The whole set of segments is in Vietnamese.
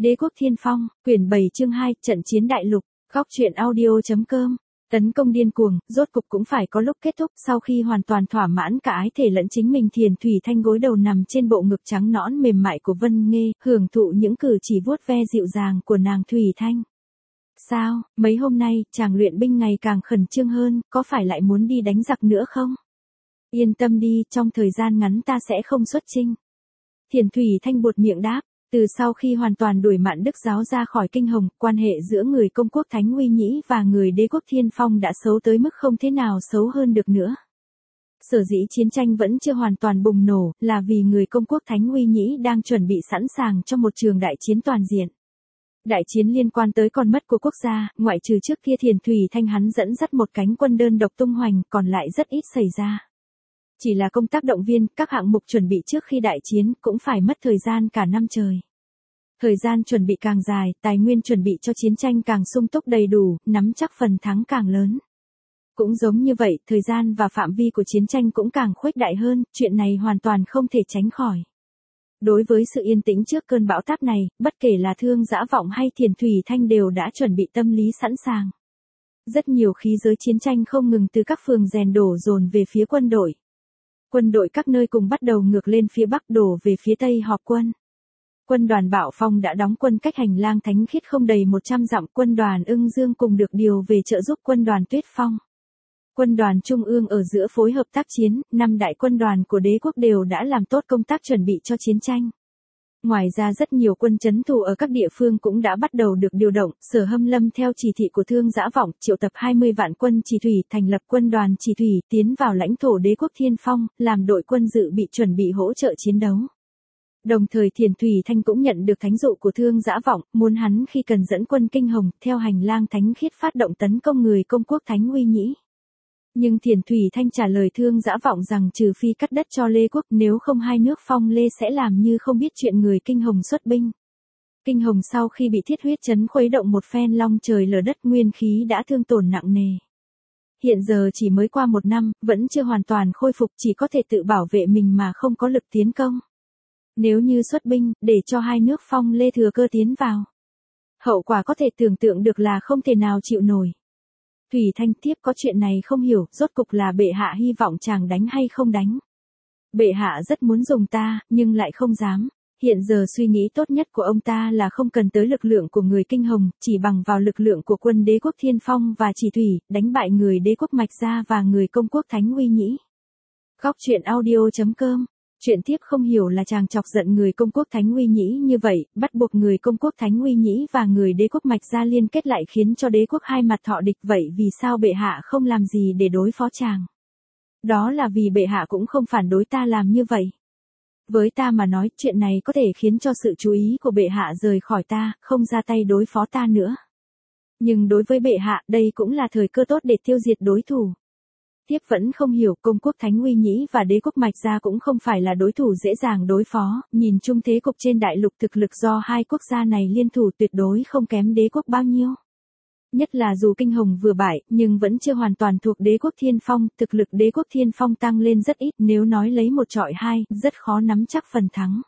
Đế quốc Thiên Phong, quyển 7 chương 2, trận chiến đại lục, góc truyện audio.com. Tấn công điên cuồng, rốt cục cũng phải có lúc kết thúc. Sau khi hoàn toàn thỏa mãn cả ái thể lẫn chính mình, Thiền Thủy Thanh gối đầu nằm trên bộ ngực trắng nõn mềm mại của Vân Nghê, hưởng thụ những cử chỉ vuốt ve dịu dàng của nàng Thủy Thanh. Sao, mấy hôm nay, chàng luyện binh ngày càng khẩn trương hơn, có phải lại muốn đi đánh giặc nữa không? Yên tâm đi, trong thời gian ngắn ta sẽ không xuất chinh. Thiền Thủy Thanh buột miệng đáp. Từ sau khi hoàn toàn đuổi Mạn Đức Giáo ra khỏi Kinh Hồng, quan hệ giữa người công quốc Thánh Uy Nhĩ và người đế quốc Thiên Phong đã xấu tới mức không thế nào xấu hơn được nữa. Sở dĩ chiến tranh vẫn chưa hoàn toàn bùng nổ, là vì người công quốc Thánh Uy Nhĩ đang chuẩn bị sẵn sàng cho một trường đại chiến toàn diện. Đại chiến liên quan tới con mất của quốc gia, ngoại trừ trước kia Thiền Thủy Thanh hắn dẫn dắt một cánh quân đơn độc tung hoành, còn lại rất ít xảy ra. Chỉ là công tác động viên, các hạng mục chuẩn bị trước khi đại chiến cũng phải mất thời gian cả năm trời. Thời gian chuẩn bị càng dài, tài nguyên chuẩn bị cho chiến tranh càng sung túc đầy đủ, nắm chắc phần thắng càng lớn. Cũng giống như vậy, thời gian và phạm vi của chiến tranh cũng càng khuếch đại hơn, chuyện này hoàn toàn không thể tránh khỏi. Đối với sự yên tĩnh trước cơn bão táp này, bất kể là Thương Dã Vọng hay Thiền Thủy Thanh đều đã chuẩn bị tâm lý sẵn sàng. Rất nhiều khí giới chiến tranh không ngừng từ các phường rèn đổ dồn về phía quân đội. Quân đội các nơi cùng bắt đầu ngược lên phía Bắc đổ về phía Tây họp quân. Quân đoàn Bảo Phong đã đóng quân cách hành lang Thánh Khiết không đầy 100 dặm, quân đoàn Ưng Dương cùng được điều về trợ giúp quân đoàn Tuyết Phong. Quân đoàn Trung ương ở giữa phối hợp tác chiến, 5 đại quân đoàn của đế quốc đều đã làm tốt công tác chuẩn bị cho chiến tranh. Ngoài ra rất nhiều quân trấn thủ ở các địa phương cũng đã bắt đầu được điều động. Sở Hâm Lâm theo chỉ thị của Thương Dã Vọng triệu tập 20 vạn quân chỉ thủy, thành lập quân đoàn chỉ thủy, tiến vào lãnh thổ đế quốc Thiên Phong, làm đội quân dự bị chuẩn bị hỗ trợ chiến đấu. Đồng thời Thiền Thủy Thanh cũng nhận được thánh dụ của Thương Dã Vọng, muốn hắn khi cần dẫn quân Kinh Hồng, theo hành lang Thánh Khiết phát động tấn công người công quốc Thánh Uy Nhĩ. Nhưng Thiền Thủy Thanh trả lời Thương Dã Vọng rằng trừ phi cắt đất cho Lê quốc, nếu không hai nước Phong Lê sẽ làm như không biết chuyện người Kinh Hồng xuất binh. Kinh Hồng sau khi bị thiết huyết trấn khuấy động một phen long trời lở đất, nguyên khí đã thương tổn nặng nề. Hiện giờ chỉ mới qua 1 năm, vẫn chưa hoàn toàn khôi phục, chỉ có thể tự bảo vệ mình mà không có lực tiến công. Nếu như xuất binh, để cho hai nước Phong Lê thừa cơ tiến vào, hậu quả có thể tưởng tượng được là không thể nào chịu nổi. Thủy Thanh tiếp có chuyện này không hiểu, rốt cục là bệ hạ hy vọng chàng đánh hay không đánh. Bệ hạ rất muốn dùng ta, nhưng lại không dám. Hiện giờ suy nghĩ tốt nhất của ông ta là không cần tới lực lượng của người Kinh Hồng, chỉ bằng vào lực lượng của quân đế quốc Thiên Phong và chỉ thủy, đánh bại người đế quốc Mạch Gia và người công quốc Thánh Uy Nhĩ. Góc truyện audio.com. Chuyện tiếp không hiểu là chàng chọc giận người công quốc Thánh Uy Nhĩ như vậy, bắt buộc người công quốc Thánh Uy Nhĩ và người đế quốc Mạch Gia liên kết lại khiến cho đế quốc hai mặt thọ địch. Vậy vì sao bệ hạ không làm gì để đối phó chàng? Đó là vì bệ hạ cũng không phản đối ta làm như vậy. Với ta mà nói, chuyện này có thể khiến cho sự chú ý của bệ hạ rời khỏi ta, không ra tay đối phó ta nữa. Nhưng đối với bệ hạ, đây cũng là thời cơ tốt để tiêu diệt đối thủ. Tiếp vẫn không hiểu, công quốc Thánh Uy Nhĩ và đế quốc Mạch Gia cũng không phải là đối thủ dễ dàng đối phó, nhìn chung thế cục trên đại lục thực lực do hai quốc gia này liên thủ tuyệt đối không kém đế quốc bao nhiêu. Nhất là dù Kinh Hồng vừa bại, nhưng vẫn chưa hoàn toàn thuộc đế quốc Thiên Phong, thực lực đế quốc Thiên Phong tăng lên rất ít, nếu nói lấy 1 chọi 2, rất khó nắm chắc phần thắng.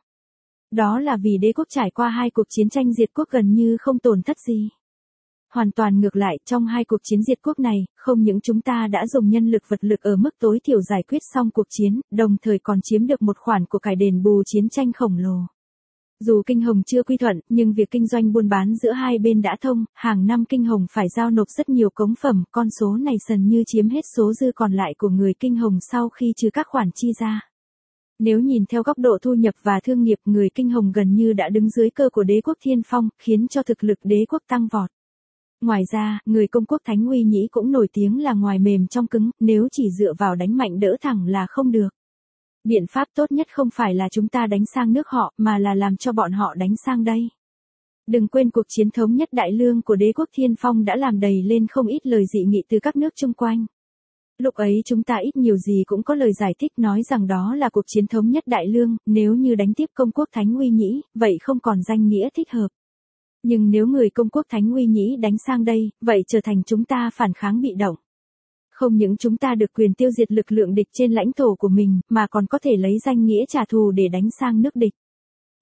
Đó là vì đế quốc trải qua 2 cuộc chiến tranh diệt quốc gần như không tổn thất gì. Hoàn toàn ngược lại, trong 2 cuộc chiến diệt quốc này, không những chúng ta đã dùng nhân lực vật lực ở mức tối thiểu giải quyết xong cuộc chiến, đồng thời còn chiếm được một khoản của cải đền bù chiến tranh khổng lồ. Dù Kinh Hồng chưa quy thuận, nhưng việc kinh doanh buôn bán giữa hai bên đã thông, hàng năm Kinh Hồng phải giao nộp rất nhiều cống phẩm, con số này gần như chiếm hết số dư còn lại của người Kinh Hồng sau khi trừ các khoản chi ra. Nếu nhìn theo góc độ thu nhập và thương nghiệp, người Kinh Hồng gần như đã đứng dưới cơ của đế quốc Thiên Phong, khiến cho thực lực đế quốc tăng vọt. Ngoài ra, người công quốc Thánh Uy Nhĩ cũng nổi tiếng là ngoài mềm trong cứng, nếu chỉ dựa vào đánh mạnh đỡ thẳng là không được. Biện pháp tốt nhất không phải là chúng ta đánh sang nước họ, mà là làm cho bọn họ đánh sang đây. Đừng quên cuộc chiến thống nhất Đại Lương của đế quốc Thiên Phong đã làm đầy lên không ít lời dị nghị từ các nước chung quanh. Lúc ấy chúng ta ít nhiều gì cũng có lời giải thích nói rằng đó là cuộc chiến thống nhất Đại Lương, nếu như đánh tiếp công quốc Thánh Uy Nhĩ, vậy không còn danh nghĩa thích hợp. Nhưng nếu người công quốc Thánh Uy Nhĩ đánh sang đây, vậy trở thành chúng ta phản kháng bị động. Không những chúng ta được quyền tiêu diệt lực lượng địch trên lãnh thổ của mình, mà còn có thể lấy danh nghĩa trả thù để đánh sang nước địch.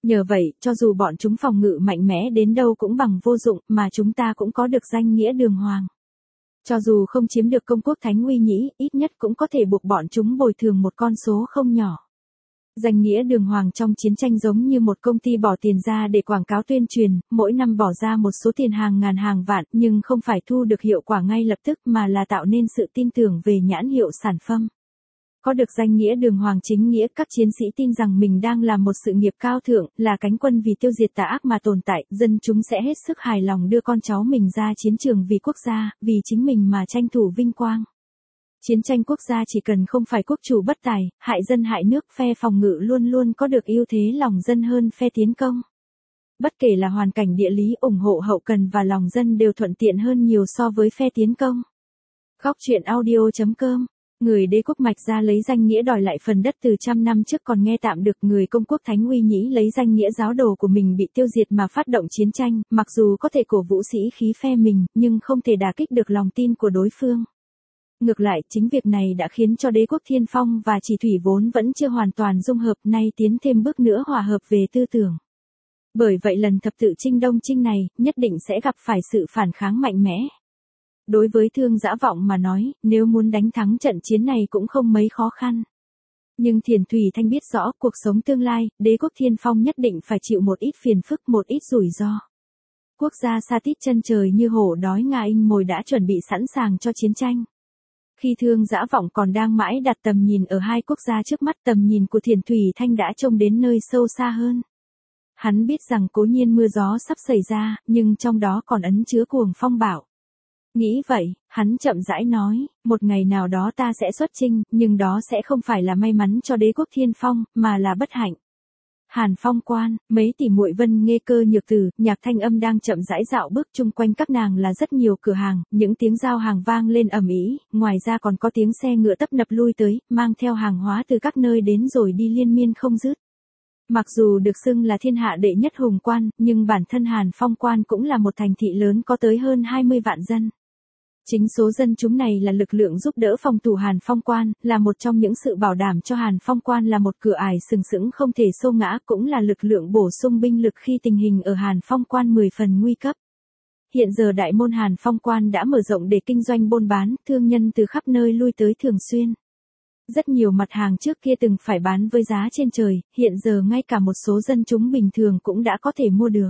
Nhờ vậy, cho dù bọn chúng phòng ngự mạnh mẽ đến đâu cũng bằng vô dụng, mà chúng ta cũng có được danh nghĩa đường hoàng. Cho dù không chiếm được công quốc thánh uy nhĩ, ít nhất cũng có thể buộc bọn chúng bồi thường một con số không nhỏ. Danh nghĩa đường hoàng trong chiến tranh giống như một công ty bỏ tiền ra để quảng cáo tuyên truyền, mỗi năm bỏ ra một số tiền hàng ngàn hàng vạn nhưng không phải thu được hiệu quả ngay lập tức mà là tạo nên sự tin tưởng về nhãn hiệu sản phẩm. Có được danh nghĩa đường hoàng chính nghĩa các chiến sĩ tin rằng mình đang làm một sự nghiệp cao thượng, là cánh quân vì tiêu diệt tà ác mà tồn tại, dân chúng sẽ hết sức hài lòng đưa con cháu mình ra chiến trường vì quốc gia, vì chính mình mà tranh thủ vinh quang. Chiến tranh quốc gia chỉ cần không phải quốc chủ bất tài, hại dân hại nước, phe phòng ngự luôn luôn có được ưu thế lòng dân hơn phe tiến công. Bất kể là hoàn cảnh địa lý, ủng hộ hậu cần và lòng dân đều thuận tiện hơn nhiều so với phe tiến công. Góc truyện audio.com. Người đế quốc Mạch Gia lấy danh nghĩa đòi lại phần đất từ trăm năm trước còn nghe tạm được, người công quốc Thánh Uy Nhĩ lấy danh nghĩa giáo đồ của mình bị tiêu diệt mà phát động chiến tranh, mặc dù có thể cổ vũ sĩ khí phe mình, nhưng không thể đả kích được lòng tin của đối phương. Ngược lại, chính việc này đã khiến cho đế quốc Thiên Phong và Chỉ Thủy vốn vẫn chưa hoàn toàn dung hợp nay tiến thêm bước nữa hòa hợp về tư tưởng. Bởi vậy lần thập tự chinh Đông Chinh này, nhất định sẽ gặp phải sự phản kháng mạnh mẽ. Đối với Thương Dã Vọng mà nói, nếu muốn đánh thắng trận chiến này cũng không mấy khó khăn. Nhưng Thiền Thủy Thanh biết rõ cuộc sống tương lai, đế quốc Thiên Phong nhất định phải chịu một ít phiền phức, một ít rủi ro. Quốc gia xa tít chân trời như hổ đói Nga Inh mồi đã chuẩn bị sẵn sàng cho chiến tranh. Khi Thương Dã Vọng còn đang mãi đặt tầm nhìn ở hai quốc gia trước mắt, tầm nhìn của Thiền Thủy Thanh đã trông đến nơi sâu xa hơn. Hắn biết rằng cố nhiên mưa gió sắp xảy ra, nhưng trong đó còn ẩn chứa cuồng phong bạo. Nghĩ vậy, hắn chậm rãi nói, một ngày nào đó ta sẽ xuất chinh, nhưng đó sẽ không phải là may mắn cho đế quốc Thiên Phong, mà là bất hạnh. Hàn Phong Quan, mấy tỷ muội Vân Nghê Cơ Nhược Tử, Nhạc Thanh Âm đang chậm rãi dạo bước, chung quanh các nàng là rất nhiều cửa hàng, những tiếng giao hàng vang lên ầm ĩ, ngoài ra còn có tiếng xe ngựa tấp nập lui tới, mang theo hàng hóa từ các nơi đến rồi đi liên miên không dứt. Mặc dù được xưng là thiên hạ đệ nhất hùng quan, nhưng bản thân Hàn Phong Quan cũng là một thành thị lớn có tới hơn 20 vạn dân. Chính số dân chúng này là lực lượng giúp đỡ phòng thủ Hàn Phong Quan, là một trong những sự bảo đảm cho Hàn Phong Quan là một cửa ải sừng sững không thể xô ngã, cũng là lực lượng bổ sung binh lực khi tình hình ở Hàn Phong Quan 10 phần nguy cấp. Hiện giờ đại môn Hàn Phong Quan đã mở rộng để kinh doanh buôn bán, thương nhân từ khắp nơi lui tới thường xuyên. Rất nhiều mặt hàng trước kia từng phải bán với giá trên trời, hiện giờ ngay cả một số dân chúng bình thường cũng đã có thể mua được.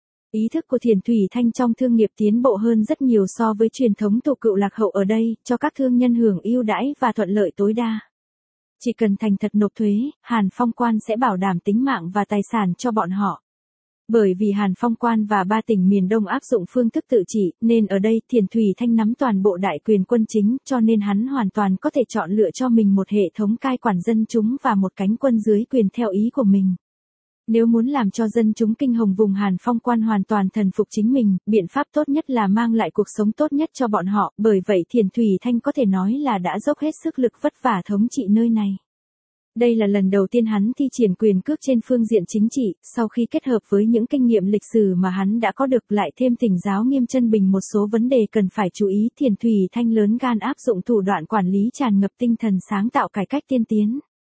Ý thức của Thiền Thủy Thanh trong thương nghiệp tiến bộ hơn rất nhiều so với truyền thống tổ cựu lạc hậu ở đây, cho các thương nhân hưởng ưu đãi và thuận lợi tối đa. Chỉ cần thành thật nộp thuế, Hàn Phong Quan sẽ bảo đảm tính mạng và tài sản cho bọn họ. Bởi vì Hàn Phong Quan và 3 tỉnh miền Đông áp dụng phương thức tự trị, nên ở đây Thiền Thủy Thanh nắm toàn bộ đại quyền quân chính, cho nên hắn hoàn toàn có thể chọn lựa cho mình một hệ thống cai quản dân chúng và một cánh quân dưới quyền theo ý của mình. Nếu muốn làm cho dân chúng kinh hồng vùng Hàn Phong Quan hoàn toàn thần phục chính mình, biện pháp tốt nhất là mang lại cuộc sống tốt nhất cho bọn họ, bởi vậy Thiền Thủy Thanh có thể nói là đã dốc hết sức lực vất vả thống trị nơi này. Đây là lần đầu tiên hắn thi triển quyền cước trên phương diện chính trị, sau khi kết hợp với những kinh nghiệm lịch sử mà hắn đã có được lại thêm thỉnh giáo Nghiêm Chân Bình một số vấn đề cần phải chú ý, Thiền Thủy Thanh lớn gan áp dụng thủ đoạn quản lý tràn ngập tinh thần sáng tạo cải cách tiên tiến.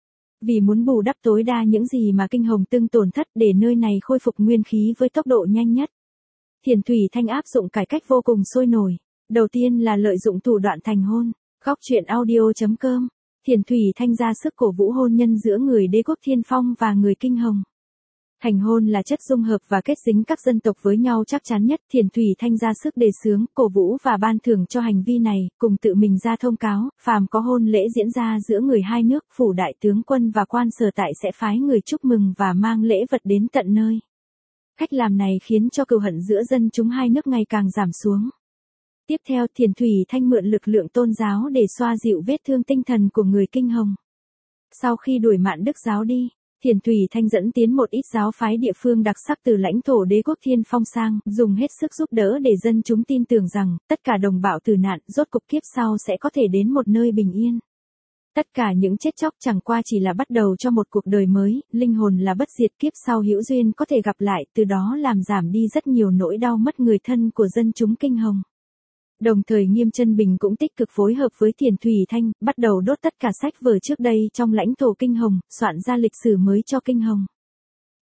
Vì muốn bù đắp tối đa những gì mà kinh hồng tương tổn thất để nơi này khôi phục nguyên khí với tốc độ nhanh nhất. Thiền Thủy Thanh áp dụng cải cách vô cùng sôi nổi. Đầu tiên là lợi dụng thủ đoạn thành hôn. Góc truyện audio.com. Thiền Thủy Thanh ra sức cổ vũ hôn nhân giữa người đế quốc Thiên Phong và người kinh hồng. Thành hôn là chất dung hợp và kết dính các dân tộc với nhau chắc chắn nhất. Thiền Thủy Thanh ra sức đề xướng, cổ vũ và ban thưởng cho hành vi này, cùng tự mình ra thông cáo, phàm có hôn lễ diễn ra giữa người hai nước, phủ đại tướng quân và quan sở tại sẽ phái người chúc mừng và mang lễ vật đến tận nơi. Cách làm này khiến cho cừu hận giữa dân chúng hai nước ngày càng giảm xuống. Tiếp theo, Thiền Thủy Thanh mượn lực lượng tôn giáo để xoa dịu vết thương tinh thần của người kinh hồng. Sau khi đuổi Mạn Đức giáo đi, Thiền Thủy Thanh dẫn tiến một ít giáo phái địa phương đặc sắc từ lãnh thổ đế quốc Thiên Phong sang, dùng hết sức giúp đỡ để dân chúng tin tưởng rằng, tất cả đồng bào tử nạn, rốt cục kiếp sau sẽ có thể đến một nơi bình yên. Tất cả những chết chóc chẳng qua chỉ là bắt đầu cho một cuộc đời mới, linh hồn là bất diệt, kiếp sau hữu duyên có thể gặp lại, từ đó làm giảm đi rất nhiều nỗi đau mất người thân của dân chúng kinh hồng. Đồng thời Nghiêm Chân Bình cũng tích cực phối hợp với Thiền Thủy Thanh, bắt đầu đốt tất cả sách vở trước đây trong lãnh thổ kinh hồng, soạn ra lịch sử mới cho kinh hồng.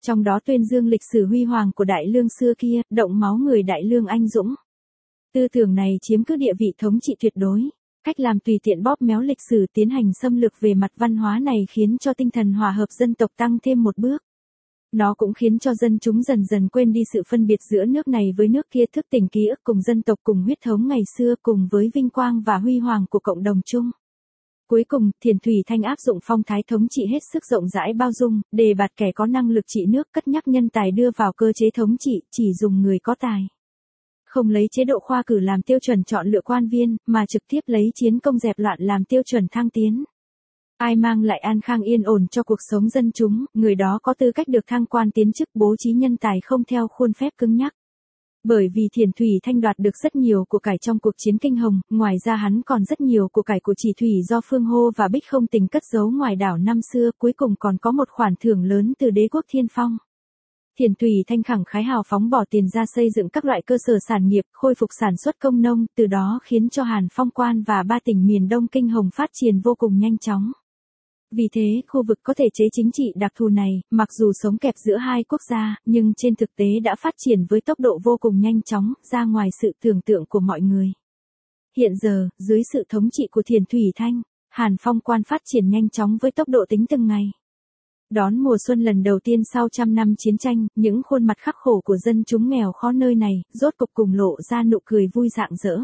Trong đó tuyên dương lịch sử huy hoàng của Đại Lương xưa kia, động máu người Đại Lương anh dũng. Tư tưởng này chiếm cứ địa vị thống trị tuyệt đối. Cách làm tùy tiện bóp méo lịch sử tiến hành xâm lược về mặt văn hóa này khiến cho tinh thần hòa hợp dân tộc tăng thêm một bước. Nó cũng khiến cho dân chúng dần dần quên đi sự phân biệt giữa nước này với nước kia, thức tỉnh ký ức cùng dân tộc cùng huyết thống ngày xưa cùng với vinh quang và huy hoàng của cộng đồng chung. Cuối cùng, Thiền Thủy Thanh áp dụng phong thái thống trị hết sức rộng rãi bao dung, đề bạt kẻ có năng lực trị nước, cất nhắc nhân tài đưa vào cơ chế thống trị, chỉ dùng người có tài. Không lấy chế độ khoa cử làm tiêu chuẩn chọn lựa quan viên, mà trực tiếp lấy chiến công dẹp loạn làm tiêu chuẩn thăng tiến. Ai mang lại an khang yên ổn cho cuộc sống dân chúng, người đó có tư cách được thăng quan tiến chức, bố trí nhân tài không theo khuôn phép cứng nhắc. Bởi vì Thiền Thủy Thanh đoạt được rất nhiều của cải trong cuộc chiến Kinh Hồng, ngoài ra hắn còn rất nhiều của cải của Chỉ Thủy do Phương Hô và Bích Không Tình cất giấu ngoài đảo năm xưa, cuối cùng còn có một khoản thưởng lớn từ đế quốc Thiên Phong. Thiền Thủy Thanh khẳng khái hào phóng bỏ tiền ra xây dựng các loại cơ sở sản nghiệp, khôi phục sản xuất công nông, từ đó khiến cho Hàn Phong Quan và 3 tỉnh miền Đông Kinh Hồng phát triển vô cùng nhanh chóng. Vì thế, khu vực có thể chế chính trị đặc thù này, mặc dù sống kẹp giữa hai quốc gia, nhưng trên thực tế đã phát triển với tốc độ vô cùng nhanh chóng, ra ngoài sự tưởng tượng của mọi người. Hiện giờ, dưới sự thống trị của Thiền Thủy Thanh, Hàn Phong Quan phát triển nhanh chóng với tốc độ tính từng ngày. Đón mùa xuân lần đầu tiên sau trăm năm chiến tranh, những khuôn mặt khắc khổ của dân chúng nghèo khó nơi này, rốt cục cùng lộ ra nụ cười vui rạng rỡ.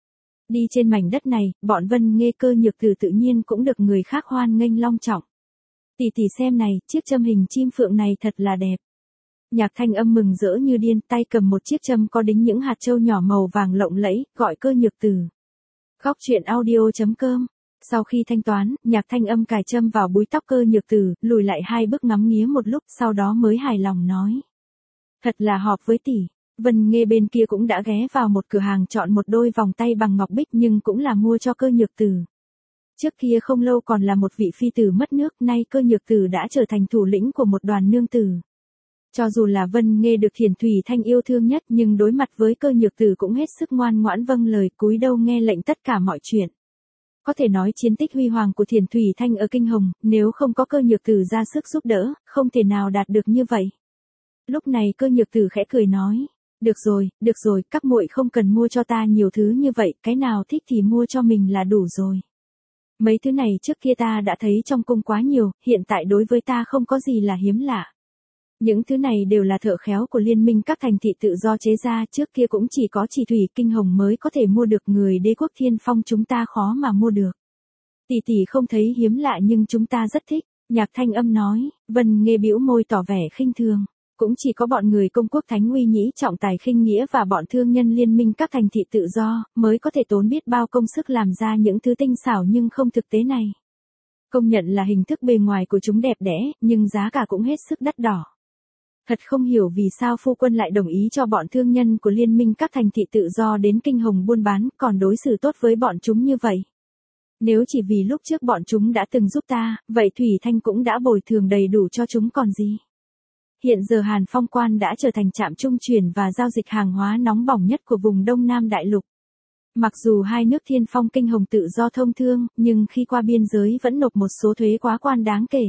Đi trên mảnh đất này, bọn Vân Nghê Cơ Nhược Từ tự nhiên cũng được người khác hoan nghênh long trọng. Tỷ tỷ xem này, chiếc châm hình chim phượng này thật là đẹp. Nhạc Thanh Âm mừng rỡ như điên, tay cầm một chiếc châm có đính những hạt châu nhỏ màu vàng lộng lẫy, gọi Cơ Nhược Từ. Góc truyện audio.com. Sau khi thanh toán, Nhạc Thanh Âm cài châm vào búi tóc Cơ Nhược Từ, lùi lại 2 bước ngắm nghía một lúc, sau đó mới hài lòng nói. Thật là hợp với tỷ. Vân Nghê bên kia cũng đã ghé vào một cửa hàng chọn một đôi vòng tay bằng ngọc bích nhưng cũng là mua cho Cơ Nhược Từ. Trước kia không lâu còn là một vị phi tử mất nước, nay Cơ Nhược Từ đã trở thành thủ lĩnh của một đoàn nương tử. Cho dù là Vân Nghê được Thiền Thủy Thanh yêu thương nhất nhưng đối mặt với Cơ Nhược Từ cũng hết sức ngoan ngoãn vâng lời, cúi đầu nghe lệnh tất cả mọi chuyện. Có thể nói chiến tích huy hoàng của Thiền Thủy Thanh ở Kinh Hồng, nếu không có Cơ Nhược Từ ra sức giúp đỡ, không thể nào đạt được như vậy. Lúc này Cơ Nhược Từ khẽ cười nói. Được rồi, các muội không cần mua cho ta nhiều thứ như vậy, cái nào thích thì mua cho mình là đủ rồi. Mấy thứ này trước kia ta đã thấy trong cung quá nhiều, hiện tại đối với ta không có gì là hiếm lạ. Những thứ này đều là thợ khéo của liên minh các thành thị tự do chế ra, trước kia cũng chỉ có Chỉ Thủy Kinh Hồng mới có thể mua được, người đế quốc Thiên Phong chúng ta khó mà mua được. Tỷ tỷ không thấy hiếm lạ nhưng chúng ta rất thích, Nhạc Thanh Âm nói. Vân Nghê bĩu môi tỏ vẻ khinh thường. Cũng chỉ có bọn người công quốc Thánh Uy Nhĩ trọng tài khinh nghĩa và bọn thương nhân liên minh các thành thị tự do, mới có thể tốn biết bao công sức làm ra những thứ tinh xảo nhưng không thực tế này. Công nhận là hình thức bề ngoài của chúng đẹp đẽ, nhưng giá cả cũng hết sức đắt đỏ. Thật không hiểu vì sao phu quân lại đồng ý cho bọn thương nhân của liên minh các thành thị tự do đến Kinh Hồng buôn bán, còn đối xử tốt với bọn chúng như vậy. Nếu chỉ vì lúc trước bọn chúng đã từng giúp ta, vậy Thủy Thanh cũng đã bồi thường đầy đủ cho chúng còn gì. Hiện giờ Hàn Phong Quan đã trở thành trạm trung chuyển và giao dịch hàng hóa nóng bỏng nhất của vùng Đông Nam Đại Lục. Mặc dù hai nước Thiên Phong Kinh Hồng tự do thông thương, nhưng khi qua biên giới vẫn nộp một số thuế quá quan đáng kể.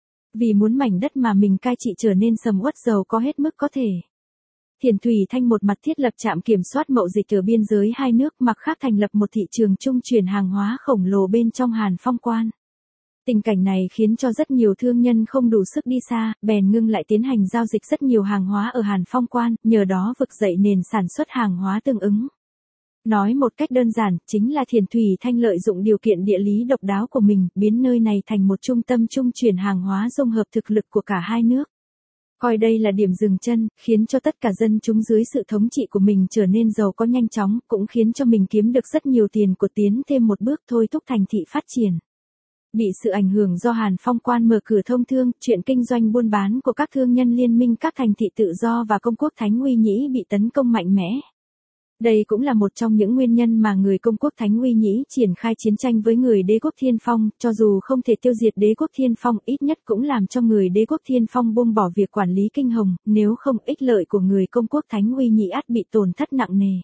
Vì muốn mảnh đất mà mình cai trị trở nên sầm uất giàu có hết mức có thể. Thiền Thủy Thanh một mặt thiết lập trạm kiểm soát mậu dịch ở biên giới hai nước, mặt khác thành lập một thị trường trung chuyển hàng hóa khổng lồ bên trong Hàn Phong Quan. Tình cảnh này khiến cho rất nhiều thương nhân không đủ sức đi xa, bèn ngưng lại tiến hành giao dịch rất nhiều hàng hóa ở Hàn Phong Quan, nhờ đó vực dậy nền sản xuất hàng hóa tương ứng. Nói một cách đơn giản, chính là Thiền Thủy Thanh lợi dụng điều kiện địa lý độc đáo của mình, biến nơi này thành một trung tâm trung chuyển hàng hóa dung hợp thực lực của cả hai nước. Coi đây là điểm dừng chân, khiến cho tất cả dân chúng dưới sự thống trị của mình trở nên giàu có nhanh chóng, cũng khiến cho mình kiếm được rất nhiều tiền của tiến thêm một bước thôi thúc thành thị phát triển. Bị sự ảnh hưởng do Hàn Phong Quan mở cửa thông thương, chuyện kinh doanh buôn bán của các thương nhân liên minh các thành thị tự do và công quốc Thánh Uy Nhĩ bị tấn công mạnh mẽ. Đây cũng là một trong những nguyên nhân mà người công quốc Thánh Uy Nhĩ triển khai chiến tranh với người đế quốc Thiên Phong, cho dù không thể tiêu diệt đế quốc Thiên Phong, ít nhất cũng làm cho người đế quốc Thiên Phong buông bỏ việc quản lý Kinh Hồng, nếu không ích lợi của người công quốc Thánh Uy Nhĩ ắt bị tổn thất nặng nề.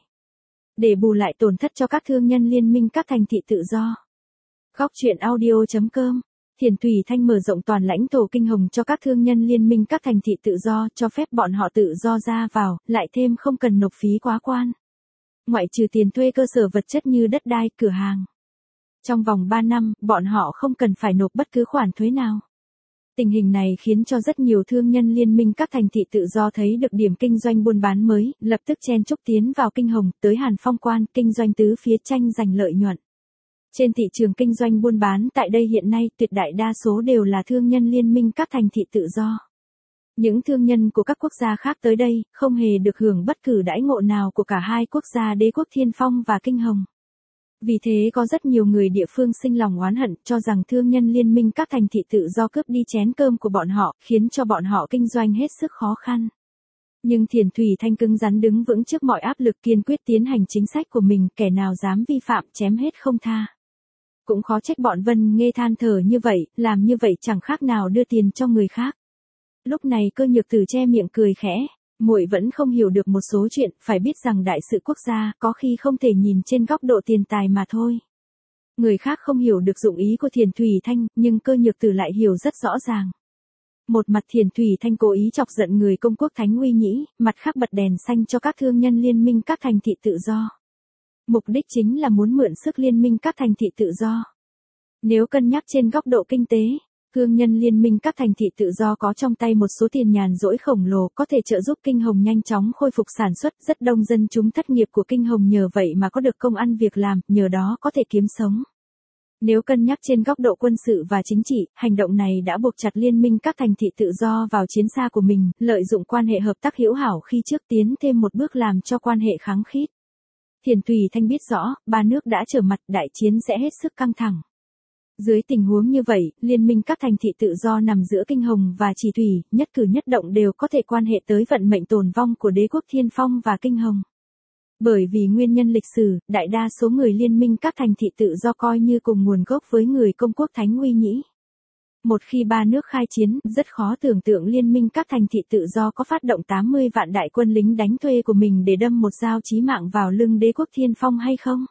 Để bù lại tổn thất cho các thương nhân liên minh các thành thị tự do. Góc truyện audio.com Thiền Thủy Thanh mở rộng toàn lãnh thổ Kinh Hồng cho các thương nhân liên minh các thành thị tự do, cho phép bọn họ tự do ra vào, lại thêm không cần nộp phí quá quan. Ngoại trừ tiền thuê cơ sở vật chất như đất đai, cửa hàng. Trong vòng 3 năm, bọn họ không cần phải nộp bất cứ khoản thuế nào. Tình hình này khiến cho rất nhiều thương nhân liên minh các thành thị tự do thấy được điểm kinh doanh buôn bán mới, lập tức chen chúc tiến vào Kinh Hồng, tới Hàn Phong Quan, kinh doanh tứ phía tranh giành lợi nhuận. Trên thị trường kinh doanh buôn bán tại đây hiện nay, tuyệt đại đa số đều là thương nhân liên minh các thành thị tự do. Những thương nhân của các quốc gia khác tới đây, không hề được hưởng bất cứ đãi ngộ nào của cả hai quốc gia Đế quốc Thiên Phong và Kinh Hồng. Vì thế có rất nhiều người địa phương sinh lòng oán hận, cho rằng thương nhân liên minh các thành thị tự do cướp đi chén cơm của bọn họ, khiến cho bọn họ kinh doanh hết sức khó khăn. Nhưng Thiền Thủy Thanh cứng rắn đứng vững trước mọi áp lực, kiên quyết tiến hành chính sách của mình, kẻ nào dám vi phạm chém hết không tha. Cũng khó trách bọn Vân Nghê than thở như vậy, làm như vậy chẳng khác nào đưa tiền cho người khác. Lúc này Cơ Nhược Tử che miệng cười khẽ, muội vẫn không hiểu được một số chuyện, phải biết rằng đại sự quốc gia có khi không thể nhìn trên góc độ tiền tài mà thôi. Người khác không hiểu được dụng ý của Thiền Thủy Thanh, nhưng Cơ Nhược Tử lại hiểu rất rõ ràng. Một mặt Thiền Thủy Thanh cố ý chọc giận người công quốc Thánh Uy Nhĩ, mặt khác bật đèn xanh cho các thương nhân liên minh các thành thị tự do. Mục đích chính là muốn mượn sức liên minh các thành thị tự do. Nếu cân nhắc trên góc độ kinh tế, thương nhân liên minh các thành thị tự do có trong tay một số tiền nhàn rỗi khổng lồ, có thể trợ giúp Kinh Hồng nhanh chóng khôi phục sản xuất, rất đông dân chúng thất nghiệp của Kinh Hồng nhờ vậy mà có được công ăn việc làm, nhờ đó có thể kiếm sống. Nếu cân nhắc trên góc độ quân sự và chính trị, hành động này đã buộc chặt liên minh các thành thị tự do vào chiến xa của mình, lợi dụng quan hệ hợp tác hữu hảo khi trước tiến thêm một bước làm cho quan hệ khăng khít. Thiền Thủy Thanh biết rõ, ba nước đã trở mặt, đại chiến sẽ hết sức căng thẳng. Dưới tình huống như vậy, liên minh các thành thị tự do nằm giữa Kinh Hồng và Chỉ Thủy, nhất cử nhất động đều có thể quan hệ tới vận mệnh tồn vong của Đế quốc Thiên Phong và Kinh Hồng. Bởi vì nguyên nhân lịch sử, đại đa số người liên minh các thành thị tự do coi như cùng nguồn gốc với người công quốc Thánh Uy Nhĩ. Một khi ba nước khai chiến, rất khó tưởng tượng liên minh các thành thị tự do có phát động 80 vạn đại quân lính đánh thuê của mình để đâm một dao chí mạng vào lưng Đế quốc Thiên Phong hay không.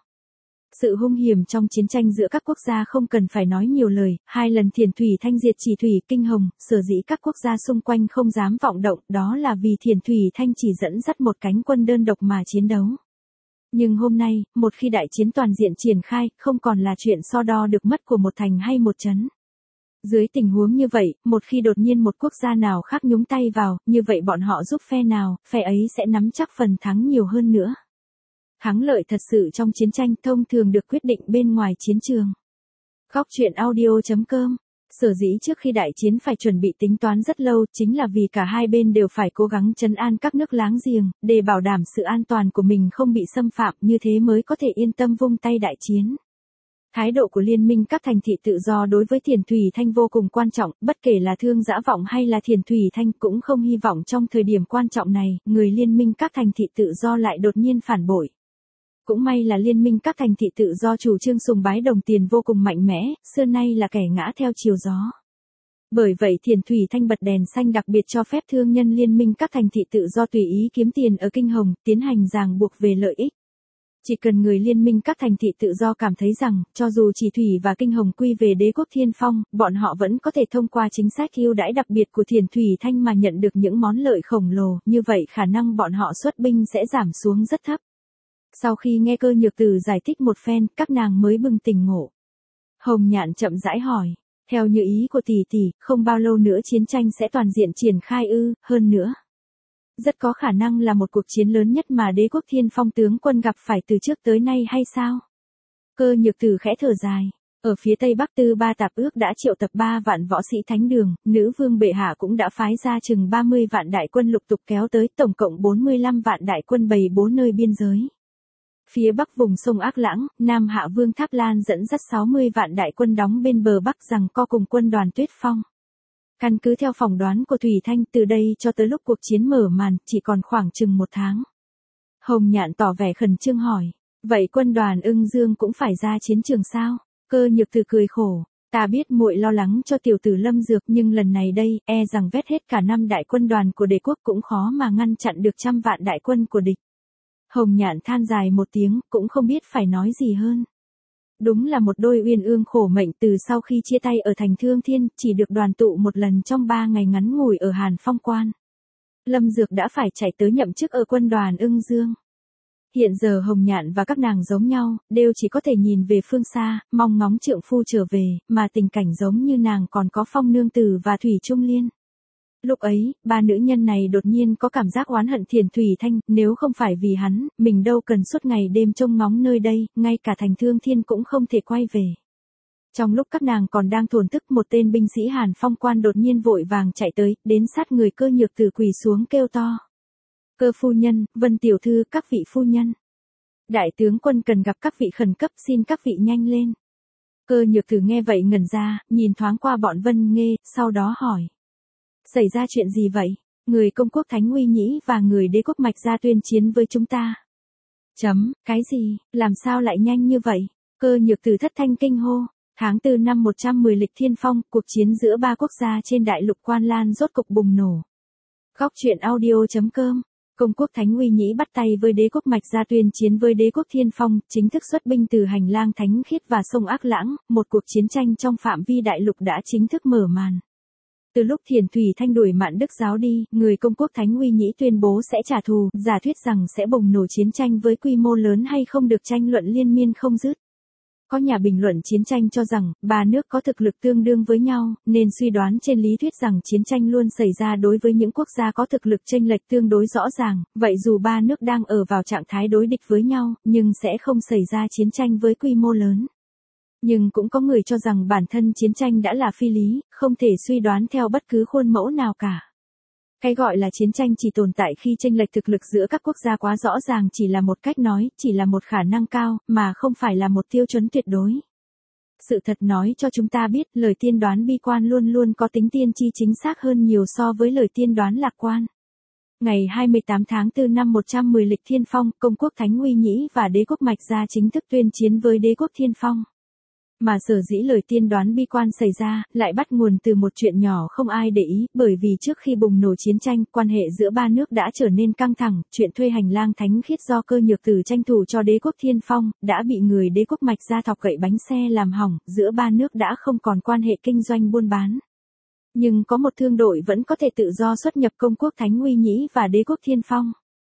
Sự hung hiểm trong chiến tranh giữa các quốc gia không cần phải nói nhiều lời, 2 lần Thiền Thủy Thanh diệt Chỉ Thủy, Kinh Hồng, sở dĩ các quốc gia xung quanh không dám vọng động, đó là vì Thiền Thủy Thanh chỉ dẫn dắt một cánh quân đơn độc mà chiến đấu. Nhưng hôm nay, một khi đại chiến toàn diện triển khai, không còn là chuyện so đo được mất của một thành hay một trấn. Dưới tình huống như vậy, một khi đột nhiên một quốc gia nào khác nhúng tay vào, như vậy bọn họ giúp phe nào, phe ấy sẽ nắm chắc phần thắng nhiều hơn nữa. Thắng lợi thật sự trong chiến tranh thông thường được quyết định bên ngoài chiến trường. Góc truyện audio.com. Sở dĩ trước khi đại chiến phải chuẩn bị tính toán rất lâu chính là vì cả hai bên đều phải cố gắng trấn an các nước láng giềng, để bảo đảm sự an toàn của mình không bị xâm phạm, như thế mới có thể yên tâm vung tay đại chiến. Thái độ của liên minh các thành thị tự do đối với Thiền Thủy Thanh vô cùng quan trọng, bất kể là Thương Dã Vọng hay là Thiền Thủy Thanh cũng không hy vọng trong thời điểm quan trọng này, người liên minh các thành thị tự do lại đột nhiên phản bội. Cũng may là liên minh các thành thị tự do chủ trương sùng bái đồng tiền vô cùng mạnh mẽ, xưa nay là kẻ ngã theo chiều gió. Bởi vậy Thiền Thủy Thanh bật đèn xanh đặc biệt cho phép thương nhân liên minh các thành thị tự do tùy ý kiếm tiền ở Kinh Hồng, tiến hành ràng buộc về lợi ích. Chỉ cần người liên minh các thành thị tự do cảm thấy rằng, cho dù Chỉ Thủy và Kinh Hồng quy về Đế quốc Thiên Phong, bọn họ vẫn có thể thông qua chính sách ưu đãi đặc biệt của Thiền Thủy Thanh mà nhận được những món lợi khổng lồ, như vậy khả năng bọn họ xuất binh sẽ giảm xuống rất thấp. Sau khi nghe Cơ Nhược Tử giải thích một phen, các nàng mới bừng tỉnh ngộ. Hồng Nhạn chậm rãi hỏi, theo như ý của tỷ tỷ, không bao lâu nữa chiến tranh sẽ toàn diện triển khai ư, hơn nữa. Rất có khả năng là một cuộc chiến lớn nhất mà Đế quốc Thiên Phong tướng quân gặp phải từ trước tới nay hay sao? Cơ Nhược Tử khẽ thở dài. Ở phía Tây Bắc Tư Ba Tạp Ước đã triệu tập 3 vạn võ sĩ thánh đường, nữ vương bệ hạ cũng đã phái ra chừng 30 vạn đại quân lục tục kéo tới, tổng cộng 45 vạn đại quân bày bố nơi biên giới. Phía Bắc vùng sông Ác Lãng, Nam Hạ Vương Tháp Lan dẫn dắt 60 vạn đại quân đóng bên bờ Bắc giằng co cùng quân đoàn Tuyết Phong. Căn cứ theo phỏng đoán của Thủy Thanh, từ đây cho tới lúc cuộc chiến mở màn, chỉ còn khoảng chừng 1 tháng. Hồng Nhạn tỏ vẻ khẩn trương hỏi, vậy quân đoàn Ưng Dương cũng phải ra chiến trường sao? Cơ Nhược Tử cười khổ, ta biết muội lo lắng cho tiểu tử Lâm Dược, nhưng lần này đây, e rằng vét hết cả 5 đại quân đoàn của đế quốc cũng khó mà ngăn chặn được 100 vạn đại quân của địch. Hồng Nhạn than dài một tiếng, cũng không biết phải nói gì hơn. Đúng là một đôi uyên ương khổ mệnh, từ sau khi chia tay ở thành Thương Thiên, chỉ được đoàn tụ một lần trong 3 ngày ngắn ngủi ở Hàn Phong Quan. Lâm Dược đã phải chạy tới nhậm chức ở quân đoàn Ưng Dương. Hiện giờ Hồng Nhạn và các nàng giống nhau, đều chỉ có thể nhìn về phương xa, mong ngóng trượng phu trở về, mà tình cảnh giống như nàng còn có Phong Nương Tử và Thủy Trung Liên. Lúc ấy, ba nữ nhân này đột nhiên có cảm giác oán hận Thiền Thủy Thanh, nếu không phải vì hắn, mình đâu cần suốt ngày đêm trông ngóng nơi đây, ngay cả thành Thương Thiên cũng không thể quay về. Trong lúc các nàng còn đang thổn thức, một tên binh sĩ Hàn Phong Quan đột nhiên vội vàng chạy tới, đến sát người Cơ Nhược Tử quỳ xuống kêu to. Cơ phu nhân, Vân tiểu thư, các vị phu nhân. Đại tướng quân cần gặp các vị khẩn cấp, xin các vị nhanh lên. Cơ Nhược Tử nghe vậy ngẩn ra, nhìn thoáng qua bọn Vân Nghê, sau đó hỏi. Xảy ra chuyện gì vậy? Người công quốc Thánh Uy Nhĩ và người đế quốc Mạch Gia tuyên chiến với chúng ta. Cái gì, làm sao lại nhanh như vậy? Cơ Nhược Tử thất thanh kinh hô. Tháng 4 năm 110 lịch thiên phong, cuộc chiến giữa ba quốc gia trên đại lục Quan Lan rốt cục bùng nổ. Góc truyện audio.com. Công quốc Thánh Uy Nhĩ bắt tay với đế quốc Mạch Gia tuyên chiến với đế quốc Thiên Phong, chính thức xuất binh từ hành lang Thánh Khiết và sông Ác Lãng, một cuộc chiến tranh trong phạm vi đại lục đã chính thức mở màn. Từ lúc Thiền Thủy Thanh đuổi Mạn Đức Giáo đi, người công quốc Thánh Uy Nhĩ tuyên bố sẽ trả thù, giả thuyết rằng sẽ bùng nổ chiến tranh với quy mô lớn hay không được tranh luận liên miên không dứt. Có nhà bình luận chiến tranh cho rằng, ba nước có thực lực tương đương với nhau, nên suy đoán trên lý thuyết rằng chiến tranh luôn xảy ra đối với những quốc gia có thực lực chênh lệch tương đối rõ ràng, vậy dù ba nước đang ở vào trạng thái đối địch với nhau, nhưng sẽ không xảy ra chiến tranh với quy mô lớn. Nhưng cũng có người cho rằng bản thân chiến tranh đã là phi lý, không thể suy đoán theo bất cứ khuôn mẫu nào cả. Cái gọi là chiến tranh chỉ tồn tại khi chênh lệch thực lực giữa các quốc gia quá rõ ràng, chỉ là một cách nói, chỉ là một khả năng cao, mà không phải là một tiêu chuẩn tuyệt đối. Sự thật nói cho chúng ta biết, lời tiên đoán bi quan luôn luôn có tính tiên tri chính xác hơn nhiều so với lời tiên đoán lạc quan. Ngày 28 tháng 4 năm 110 lịch thiên phong, công quốc Thánh Uy Nhĩ và đế quốc Mạch Gia chính thức tuyên chiến với đế quốc Thiên Phong. Mà sở dĩ lời tiên đoán bi quan xảy ra, lại bắt nguồn từ một chuyện nhỏ không ai để ý, bởi vì trước khi bùng nổ chiến tranh, quan hệ giữa ba nước đã trở nên căng thẳng, chuyện thuê hành lang Thánh Khiết do Cơ Nhược Tử tranh thủ cho đế quốc Thiên Phong, đã bị người đế quốc Mạch Gia thọc gậy bánh xe làm hỏng, giữa ba nước đã không còn quan hệ kinh doanh buôn bán. Nhưng có một thương đội vẫn có thể tự do xuất nhập công quốc Thánh Uy Nhĩ và đế quốc Thiên Phong.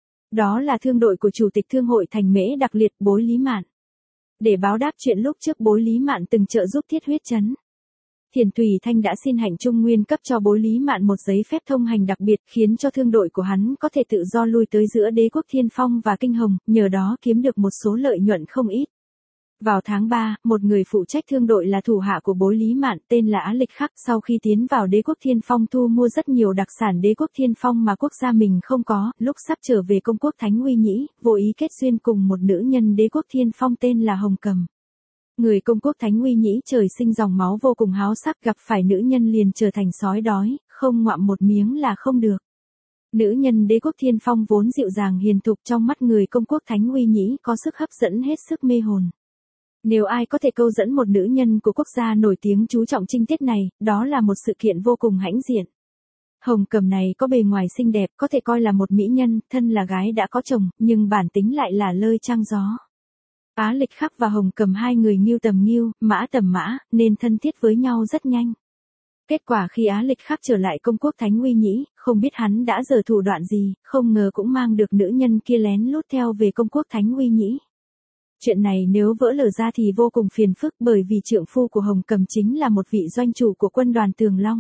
Đó là thương đội của Chủ tịch Thương hội Thành Mễ Đặc Liệt, Bối Lý Mạn. Để báo đáp chuyện lúc trước Bối Lý Mạn từng trợ giúp Thiết Huyết Trấn, Thiền Thủy Thanh đã xin Hạnh Trung Nguyên cấp cho Bối Lý Mạn một giấy phép thông hành đặc biệt, khiến cho thương đội của hắn có thể tự do lui tới giữa đế quốc Thiên Phong và Kinh Hồng, nhờ đó kiếm được một số lợi nhuận không ít. Vào tháng 3, một người phụ trách thương đội là thủ hạ của Bối Lý Mạn, tên là Á Lịch Khắc, sau khi tiến vào đế quốc Thiên Phong thu mua rất nhiều đặc sản đế quốc Thiên Phong mà quốc gia mình không có, lúc sắp trở về công quốc Thánh Uy Nhĩ, vô ý kết duyên cùng một nữ nhân đế quốc Thiên Phong tên là Hồng Cầm. Người công quốc Thánh Uy Nhĩ trời sinh dòng máu vô cùng háo sắc, gặp phải nữ nhân liền trở thành sói đói, không ngoạm một miếng là không được. Nữ nhân đế quốc Thiên Phong vốn dịu dàng hiền thục, trong mắt người công quốc Thánh Uy Nhĩ có sức hấp dẫn hết sức mê hồn. Nếu ai có thể câu dẫn một nữ nhân của quốc gia nổi tiếng chú trọng trinh tiết này, đó là một sự kiện vô cùng hãnh diện. Hồng Cầm này có bề ngoài xinh đẹp, có thể coi là một mỹ nhân, thân là gái đã có chồng, nhưng bản tính lại là lơi trăng gió. Á Lịch Khắc và Hồng Cầm hai người nghiêu tầm nghiêu, mã tầm mã, nên thân thiết với nhau rất nhanh. Kết quả khi Á Lịch Khắc trở lại công quốc Thánh Uy Nhĩ, không biết hắn đã giở thủ đoạn gì, không ngờ cũng mang được nữ nhân kia lén lút theo về công quốc Thánh Uy Nhĩ. Chuyện này nếu vỡ lở ra thì vô cùng phiền phức, bởi vì trượng phu của Hồng Cầm chính là một vị doanh chủ của quân đoàn Tường Long.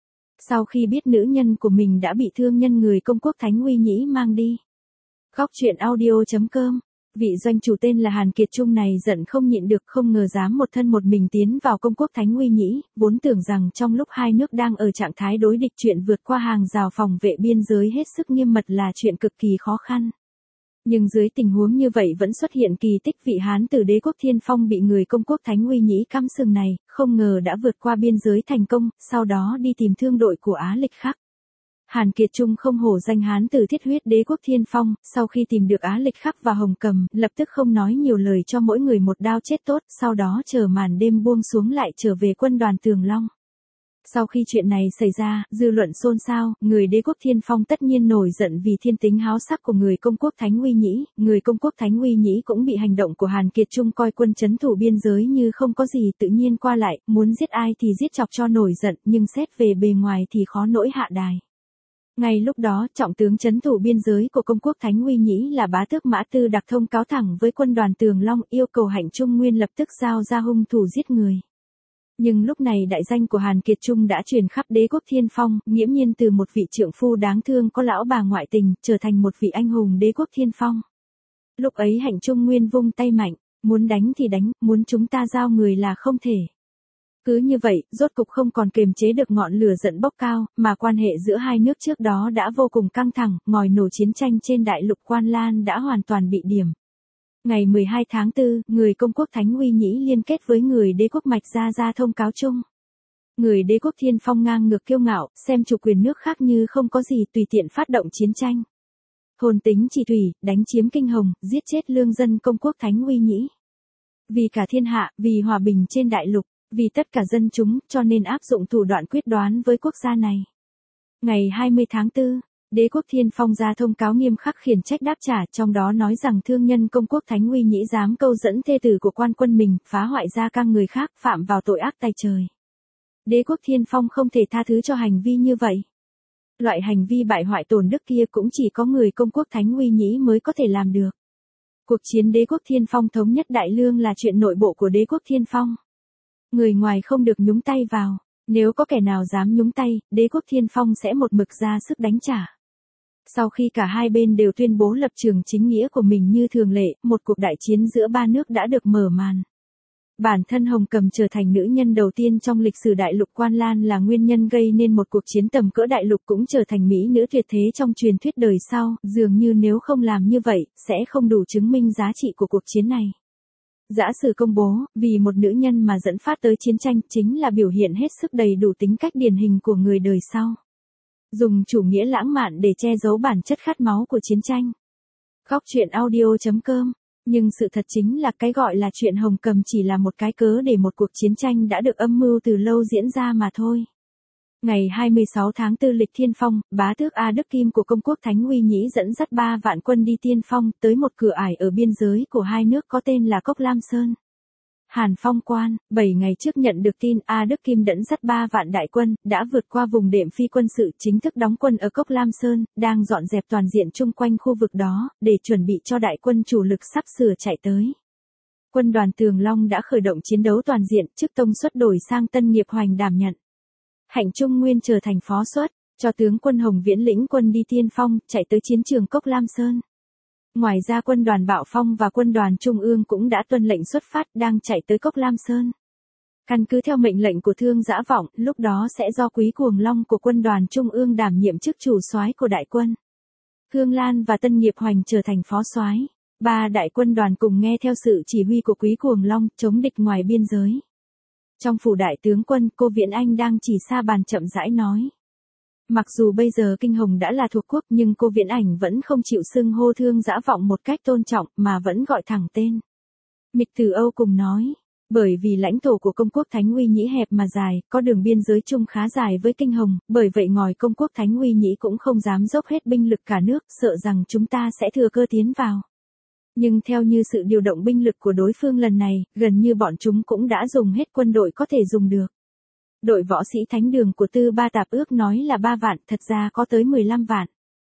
Sau khi biết nữ nhân của mình đã bị thương nhân người công quốc Thánh Uy Nhĩ mang đi. Góc truyện audio.com. Vị doanh chủ tên là Hàn Kiệt Trung này giận không nhịn được, không ngờ dám một thân một mình tiến vào công quốc Thánh Uy Nhĩ, vốn tưởng rằng trong lúc hai nước đang ở trạng thái đối địch, chuyện vượt qua hàng rào phòng vệ biên giới hết sức nghiêm mật là chuyện cực kỳ khó khăn. Nhưng dưới tình huống như vậy vẫn xuất hiện kỳ tích, vị Hán từ đế quốc Thiên Phong bị người công quốc Thánh Uy Nhĩ cắm sừng này, không ngờ đã vượt qua biên giới thành công, sau đó đi tìm thương đội của Á Lịch Khắc. Hàn Kiệt Trung không hổ danh Hán từ thiết huyết đế quốc Thiên Phong, sau khi tìm được Á Lịch Khắc và Hồng Cầm, lập tức không nói nhiều lời cho mỗi người một đao chết tốt, sau đó chờ màn đêm buông xuống lại trở về quân đoàn Tường Long. Sau khi chuyện này xảy ra, dư luận xôn xao, người đế quốc Thiên Phong tất nhiên nổi giận vì thiên tính háo sắc của người công quốc Thánh Uy Nhĩ, người công quốc Thánh Uy Nhĩ cũng bị hành động của Hàn Kiệt Trung coi quân trấn thủ biên giới như không có gì tự nhiên qua lại, muốn giết ai thì giết chọc cho nổi giận, nhưng xét về bề ngoài thì khó nỗi hạ đài. Ngay lúc đó, trọng tướng trấn thủ biên giới của công quốc Thánh Uy Nhĩ là Bá Tước Mã Tư Đặc thông cáo thẳng với quân đoàn Tường Long, yêu cầu Hạnh Trung Nguyên lập tức giao ra hung thủ giết người. Nhưng lúc này đại danh của Hàn Kiệt Trung đã truyền khắp đế quốc Thiên Phong, nghiễm nhiên từ một vị trượng phu đáng thương có lão bà ngoại tình, trở thành một vị anh hùng đế quốc Thiên Phong. Lúc ấy Hạnh Trung Nguyên vung tay mạnh, muốn đánh thì đánh, muốn chúng ta giao người là không thể. Cứ như vậy, rốt cục không còn kiềm chế được ngọn lửa giận bốc cao, mà quan hệ giữa hai nước trước đó đã vô cùng căng thẳng, ngòi nổ chiến tranh trên đại lục Quan Lan đã hoàn toàn bị điểm. Ngày 12 tháng 4, người công quốc Thánh Uy Nhĩ liên kết với người đế quốc Mạch Gia ra thông cáo chung. Người đế quốc Thiên Phong ngang ngược kiêu ngạo, xem chủ quyền nước khác như không có gì tùy tiện phát động chiến tranh. Thôn tính chỉ thủy, đánh chiếm Kinh Hồng, giết chết lương dân công quốc Thánh Uy Nhĩ. Vì cả thiên hạ, vì hòa bình trên đại lục, vì tất cả dân chúng, cho nên áp dụng thủ đoạn quyết đoán với quốc gia này. Ngày 20 tháng 4, đế quốc Thiên Phong ra thông cáo nghiêm khắc khiển trách đáp trả, trong đó nói rằng thương nhân công quốc Thánh Uy Nhĩ dám câu dẫn thê tử của quan quân mình, phá hoại gia cang người khác, phạm vào tội ác tày trời. Đế quốc Thiên Phong không thể tha thứ cho hành vi như vậy. Loại hành vi bại hoại tổn đức kia cũng chỉ có người công quốc Thánh Uy Nhĩ mới có thể làm được. Cuộc chiến đế quốc Thiên Phong thống nhất Đại Lương là chuyện nội bộ của đế quốc Thiên Phong. Người ngoài không được nhúng tay vào, nếu có kẻ nào dám nhúng tay, đế quốc Thiên Phong sẽ một mực ra sức đánh trả. Sau khi cả hai bên đều tuyên bố lập trường chính nghĩa của mình như thường lệ, một cuộc đại chiến giữa ba nước đã được mở màn. Bản thân Hồng Cầm trở thành nữ nhân đầu tiên trong lịch sử đại lục Quan Lan là nguyên nhân gây nên một cuộc chiến tầm cỡ đại lục, cũng trở thành mỹ nữ tuyệt thế trong truyền thuyết đời sau, dường như nếu không làm như vậy, sẽ không đủ chứng minh giá trị của cuộc chiến này. Giả sử công bố, vì một nữ nhân mà dẫn phát tới chiến tranh chính là biểu hiện hết sức đầy đủ tính cách điển hình của người đời sau. Dùng chủ nghĩa lãng mạn để che giấu bản chất khát máu của chiến tranh. Khóc chuyện audio.com. Nhưng sự thật chính là cái gọi là chuyện Hồng Cầm chỉ là một cái cớ để một cuộc chiến tranh đã được âm mưu từ lâu diễn ra mà thôi. Ngày 26 tháng 4 lịch Thiên Phong, Bá Tước A Đức Kim của công quốc Thánh Uy Nhĩ dẫn dắt 3 vạn quân đi tiên phong tới một cửa ải ở biên giới của hai nước có tên là Cốc Lam Sơn. Hàn Phong quan, 7 ngày trước nhận được tin A Đức Kim dẫn dắt 3 vạn đại quân, đã vượt qua vùng đệm phi quân sự chính thức đóng quân ở Cốc Lam Sơn, đang dọn dẹp toàn diện chung quanh khu vực đó, để chuẩn bị cho đại quân chủ lực sắp sửa chạy tới. Quân đoàn Tường Long đã khởi động chiến đấu toàn diện, chức tông xuất đổi sang Tân Nghiệp Hoành đảm nhận. Hạnh Trung Nguyên trở thành phó xuất, cho tướng quân Hồng Viễn lĩnh quân đi tiên phong, chạy tới chiến trường Cốc Lam Sơn. Ngoài ra quân đoàn Bạo Phong và quân đoàn Trung ương cũng đã tuân lệnh xuất phát, đang chạy tới Cốc Lam Sơn. Căn cứ theo mệnh lệnh của Thương Dã Vọng, lúc đó sẽ do Quý Cuồng Long của quân đoàn Trung ương đảm nhiệm chức chủ soái của đại quân. Hương Lan và Tân Nghiệp Hoành trở thành phó soái. 3 đại quân đoàn cùng nghe theo sự chỉ huy của Quý Cuồng Long, chống địch ngoài biên giới. Trong phủ đại tướng quân, cô Viễn Anh đang chỉ xa bàn chậm rãi nói. Mặc dù bây giờ Kinh Hồng đã là thuộc quốc, nhưng cô Viễn Ảnh vẫn không chịu xưng hô Thương Dã Vọng một cách tôn trọng, mà vẫn gọi thẳng tên. Mịch Từ Âu cùng nói, bởi vì lãnh thổ của công quốc Thánh Uy Nhĩ hẹp mà dài, có đường biên giới chung khá dài với Kinh Hồng, bởi vậy ngòi công quốc Thánh Uy Nhĩ cũng không dám dốc hết binh lực cả nước, sợ rằng chúng ta sẽ thừa cơ tiến vào. Nhưng theo như sự điều động binh lực của đối phương lần này, gần như bọn chúng cũng đã dùng hết quân đội có thể dùng được. Đội võ sĩ Thánh Đường của Tư Ba Tạp ước nói là 3 vạn, thật ra có tới 15 vạn.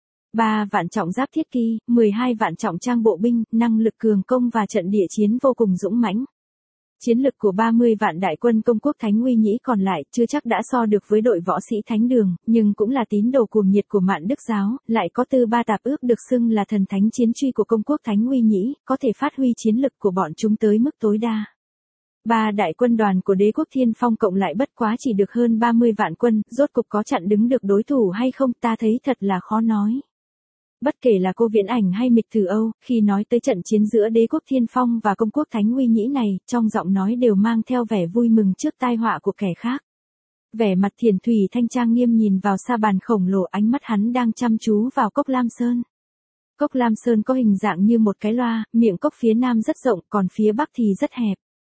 3 vạn trọng giáp thiết kỳ, 12 vạn trọng trang bộ binh, năng lực cường công và trận địa chiến vô cùng dũng mãnh. Chiến lực của 30 vạn đại quân công quốc Thánh Uy Nhĩ còn lại chưa chắc đã so được với đội võ sĩ Thánh Đường, nhưng cũng là tín đồ cuồng nhiệt của Mạn Đức giáo, lại có Tư Ba Tạp ước được xưng là thần thánh chiến truy của công quốc Thánh Uy Nhĩ, có thể phát huy chiến lực của bọn chúng tới mức tối đa. 3 đại quân đoàn của đế quốc Thiên Phong cộng lại bất quá chỉ được hơn 30 vạn quân, rốt cục có chặn đứng được đối thủ hay không, ta thấy thật là khó nói. Bất kể là cô Viễn Ảnh hay Mịch Từ Âu, khi nói tới trận chiến giữa đế quốc Thiên Phong và công quốc Thánh Uy Nhĩ này, trong giọng nói đều mang theo vẻ vui mừng trước tai họa của kẻ khác. Vẻ mặt thiền thủy thanh trang nghiêm nhìn vào sa bàn khổng lồ, ánh mắt hắn đang chăm chú vào Cốc Lam Sơn. Cốc Lam Sơn có hình dạng như một cái loa, miệng cốc phía nam rất rộng, còn phía bắc thì rất hẹp.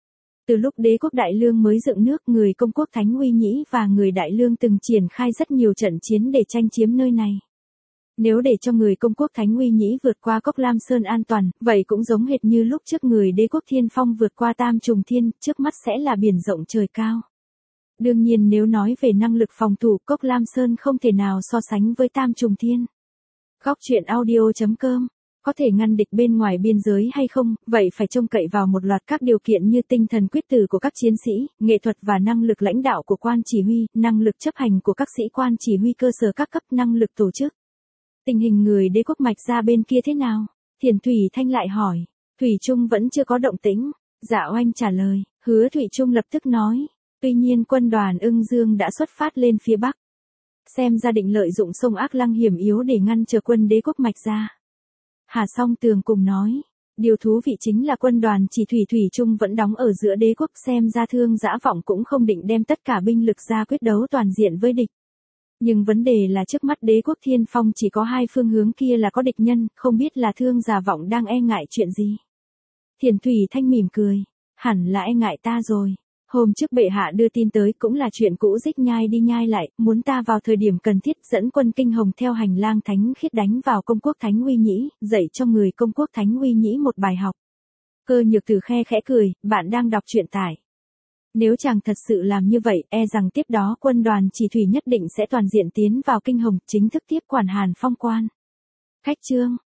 Từ lúc đế quốc Đại Lương mới dựng nước, người công quốc Thánh Uy Nhĩ và người Đại Lương từng triển khai rất nhiều trận chiến để tranh chiếm nơi này. Nếu để cho người công quốc Thánh Uy Nhĩ vượt qua Cốc Lam Sơn an toàn, vậy cũng giống hệt như lúc trước người đế quốc Thiên Phong vượt qua Tam Trùng Thiên, trước mắt sẽ là biển rộng trời cao. Đương nhiên nếu nói về năng lực phòng thủ, Cốc Lam Sơn không thể nào so sánh với Tam Trùng Thiên. Góc truyện audio.com Có thể ngăn địch bên ngoài biên giới hay không, vậy phải trông cậy vào một loạt các điều kiện như tinh thần quyết tử của các chiến sĩ, nghệ thuật và năng lực lãnh đạo của quan chỉ huy, năng lực chấp hành của các sĩ quan chỉ huy cơ sở các cấp, năng lực tổ chức. Tình hình người đế quốc Mạch Gia bên kia thế nào? Thiền Thủy Thanh lại hỏi. Thủy Trung vẫn chưa có động tĩnh. Dạ Oanh trả lời. Hứa Thủy Trung lập tức nói. Tuy nhiên quân đoàn Ưng Dương đã xuất phát lên phía Bắc. Xem ra định lợi dụng sông Ác Lăng hiểm yếu để ngăn chờ quân đế quốc Mạch Gia. Hà Song Tường cùng nói. Điều thú vị chính là quân đoàn chỉ Thủy Trung vẫn đóng ở giữa đế quốc, xem ra Thương Dã Vọng cũng không định đem tất cả binh lực ra quyết đấu toàn diện với địch. Nhưng vấn đề là trước mắt đế quốc Thiên Phong chỉ có hai phương hướng kia là có địch nhân, không biết là Thương Dã Vọng đang e ngại chuyện gì. Thiền Thủy Thanh mỉm cười. Hẳn là e ngại ta rồi. Hôm trước bệ hạ đưa tin tới cũng là chuyện cũ dích nhai đi nhai lại, muốn ta vào thời điểm cần thiết dẫn quân Kinh Hồng theo hành lang thánh khiết đánh vào công quốc Thánh Uy Nhĩ, dạy cho người công quốc Thánh Uy Nhĩ một bài học. Cơ Nhược Tử khe khẽ cười, bạn đang đọc truyện tải. Nếu chàng thật sự làm như vậy, e rằng tiếp đó quân đoàn chỉ Thủy nhất định sẽ toàn diện tiến vào Kinh Hồng, chính thức tiếp quản Hàn Phong quan. Khách chương.